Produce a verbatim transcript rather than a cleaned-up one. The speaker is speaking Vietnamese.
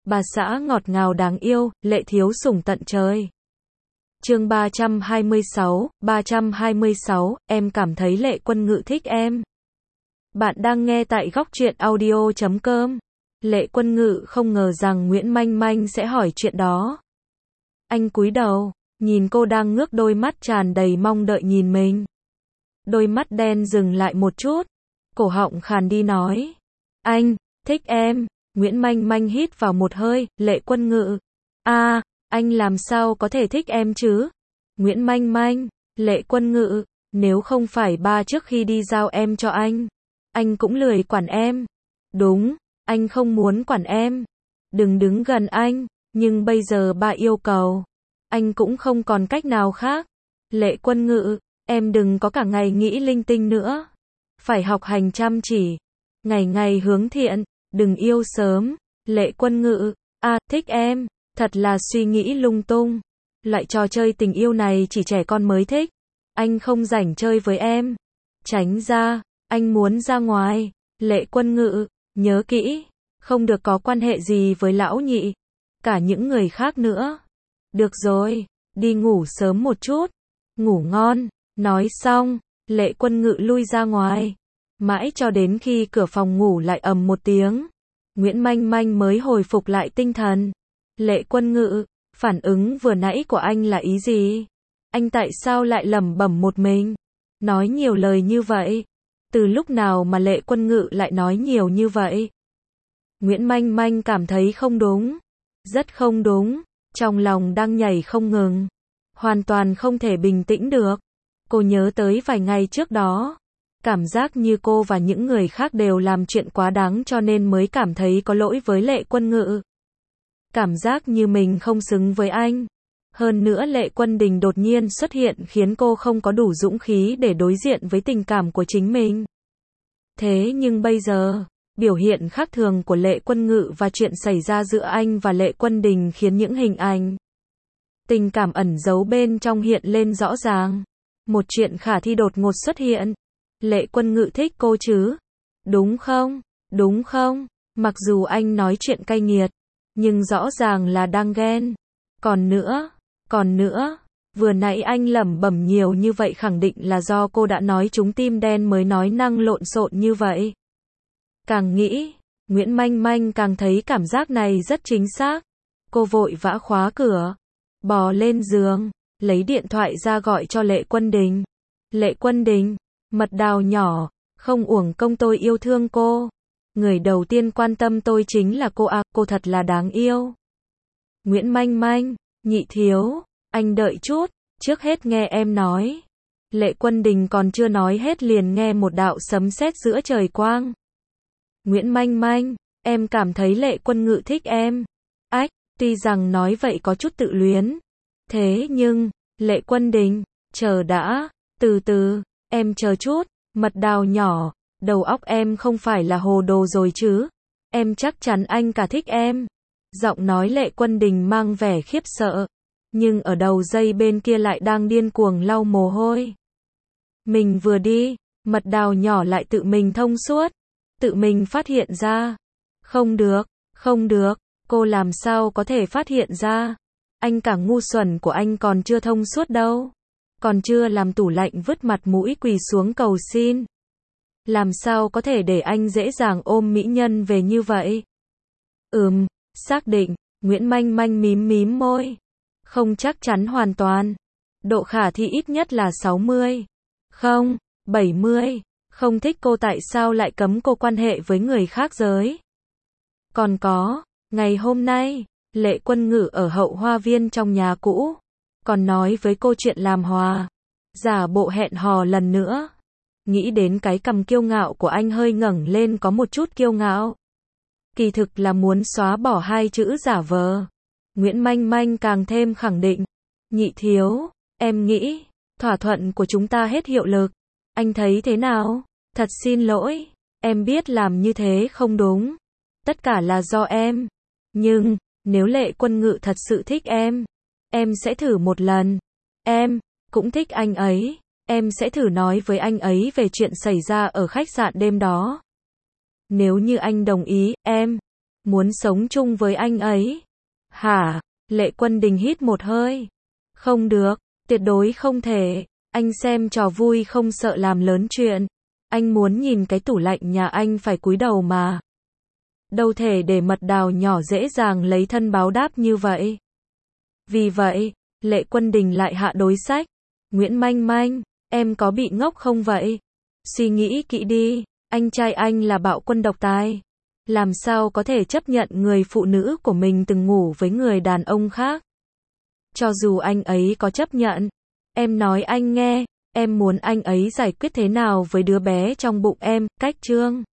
bà xã ngọt ngào đáng yêu, Lệ thiếu sủng tận trời. Chương ba trăm hai mươi sáu, ba trăm hai mươi sáu, em cảm thấy Lệ Quân Ngự thích em. Bạn đang nghe tại góc truyện audio chấm com. Lệ Quân Ngự không ngờ rằng Nguyễn Manh Manh sẽ hỏi chuyện đó. Anh cúi đầu, nhìn cô đang ngước đôi mắt tràn đầy mong đợi nhìn mình. Đôi mắt đen dừng lại một chút, cổ họng khàn đi nói. Anh, thích em. Nguyễn Manh Manh hít vào một hơi, Lệ Quân Ngự. a à, anh làm sao có thể thích em chứ? Nguyễn Manh Manh, Lệ Quân Ngự, nếu không phải ba trước khi đi giao em cho anh, anh cũng lười quản em. Đúng, anh không muốn quản em. Đừng đứng gần anh, nhưng bây giờ ba yêu cầu, anh cũng không còn cách nào khác. Lệ Quân Ngự, em đừng có cả ngày nghĩ linh tinh nữa. Phải học hành chăm chỉ, ngày ngày hướng thiện, đừng yêu sớm. Lệ Quân Ngự, a à, thích em, thật là suy nghĩ lung tung. Loại trò chơi tình yêu này chỉ trẻ con mới thích. Anh không rảnh chơi với em. Tránh ra, anh muốn ra ngoài. Lệ Quân Ngự, nhớ kỹ, không được có quan hệ gì với lão nhị, cả những người khác nữa. Được rồi, đi ngủ sớm một chút. Ngủ ngon. Nói xong, Lệ Quân Ngự lui ra ngoài. Mãi cho đến khi cửa phòng ngủ lại ầm một tiếng, Nguyễn Manh Manh mới hồi phục lại tinh thần. Lệ Quân Ngự, phản ứng vừa nãy của anh là ý gì? Anh tại sao lại lẩm bẩm một mình? Nói nhiều lời như vậy? Từ lúc nào mà Lệ Quân Ngự lại nói nhiều như vậy? Nguyễn Manh Manh cảm thấy không đúng. Rất không đúng. Trong lòng đang nhảy không ngừng. Hoàn toàn không thể bình tĩnh được. Cô nhớ tới vài ngày trước đó. Cảm giác như cô và những người khác đều làm chuyện quá đáng cho nên mới cảm thấy có lỗi với Lệ Quân Ngự. Cảm giác như mình không xứng với anh. Hơn nữa Lệ Quân Đình đột nhiên xuất hiện khiến cô không có đủ dũng khí để đối diện với tình cảm của chính mình. Thế nhưng bây giờ, biểu hiện khác thường của Lệ Quân Ngự và chuyện xảy ra giữa anh và Lệ Quân Đình khiến những hình ảnh, tình cảm ẩn giấu bên trong hiện lên rõ ràng. Một chuyện khả thi đột ngột xuất hiện. Lệ Quân Ngự thích cô chứ? Đúng không? Đúng không? Mặc dù anh nói chuyện cay nghiệt, nhưng rõ ràng là đang ghen. Còn nữa, còn nữa, vừa nãy anh lẩm bẩm nhiều như vậy khẳng định là do cô đã nói trúng tim đen mới nói năng lộn xộn như vậy. Càng nghĩ, Nguyễn Manh Manh càng thấy cảm giác này rất chính xác. Cô vội vã khóa cửa, bò lên giường, lấy điện thoại ra gọi cho Lệ Quân Đình. Lệ Quân Đình, mật đào nhỏ, không uổng công tôi yêu thương cô. Người đầu tiên quan tâm tôi chính là cô à, cô thật là đáng yêu. Nguyễn Manh Manh, nhị thiếu, anh đợi chút, trước hết nghe em nói. Lệ Quân Đình còn chưa nói hết liền nghe một đạo sấm sét giữa trời quang. Nguyễn Manh Manh, em cảm thấy Lệ Quân Ngự thích em. Ách, tuy rằng nói vậy có chút tự luyến. Thế nhưng, Lệ Quân Đình, chờ đã, từ từ, em chờ chút, mật đào nhỏ, đầu óc em không phải là hồ đồ rồi chứ? Em chắc chắn anh cả thích em. Giọng nói Lệ Quân Đình mang vẻ khiếp sợ, nhưng ở đầu dây bên kia lại đang điên cuồng lau mồ hôi. Mình vừa đi, mật đào nhỏ lại tự mình thông suốt, tự mình phát hiện ra. Không được, không được, cô làm sao có thể phát hiện ra? Anh cả ngu xuẩn của anh còn chưa thông suốt đâu. Còn chưa làm tủ lạnh vứt mặt mũi quỳ xuống cầu xin. Làm sao có thể để anh dễ dàng ôm mỹ nhân về như vậy? Ừm, xác định, Nguyễn Manh Manh mím mím môi. Không chắc chắn hoàn toàn. Độ khả thi ít nhất là sáu mươi. Không, bảy mươi. Không thích cô tại sao lại cấm cô quan hệ với người khác giới? Còn có, ngày hôm nay, Lệ Quân Ngự ở hậu hoa viên trong nhà cũ, còn nói với cô chuyện làm hòa, giả bộ hẹn hò lần nữa. Nghĩ đến cái cằm kiêu ngạo của anh hơi ngẩng lên có một chút kiêu ngạo. Kỳ thực là muốn xóa bỏ hai chữ giả vờ. Nguyễn Manh Manh càng thêm khẳng định. Nhị thiếu, em nghĩ, thỏa thuận của chúng ta hết hiệu lực. Anh thấy thế nào? Thật xin lỗi, em biết làm như thế không đúng. Tất cả là do em. Nhưng, nếu Lệ Quân Ngự thật sự thích em, em sẽ thử một lần. Em cũng thích anh ấy. Em sẽ thử nói với anh ấy về chuyện xảy ra ở khách sạn đêm đó. Nếu như anh đồng ý, em muốn sống chung với anh ấy. Hả? Lệ Quân Đình hít một hơi. Không được, tuyệt đối không thể. Anh xem trò vui không sợ làm lớn chuyện. Anh muốn nhìn cái tủ lạnh nhà anh phải cúi đầu mà. Đâu thể để mật đào nhỏ dễ dàng lấy thân báo đáp như vậy. Vì vậy, Lệ Quân Đình lại hạ đối sách. Nguyễn Manh Manh, em có bị ngốc không vậy? Suy nghĩ kỹ đi, anh trai anh là bạo quân độc tài. Làm sao có thể chấp nhận người phụ nữ của mình từng ngủ với người đàn ông khác? Cho dù anh ấy có chấp nhận, em nói anh nghe, em muốn anh ấy giải quyết thế nào với đứa bé trong bụng em, cách Trương.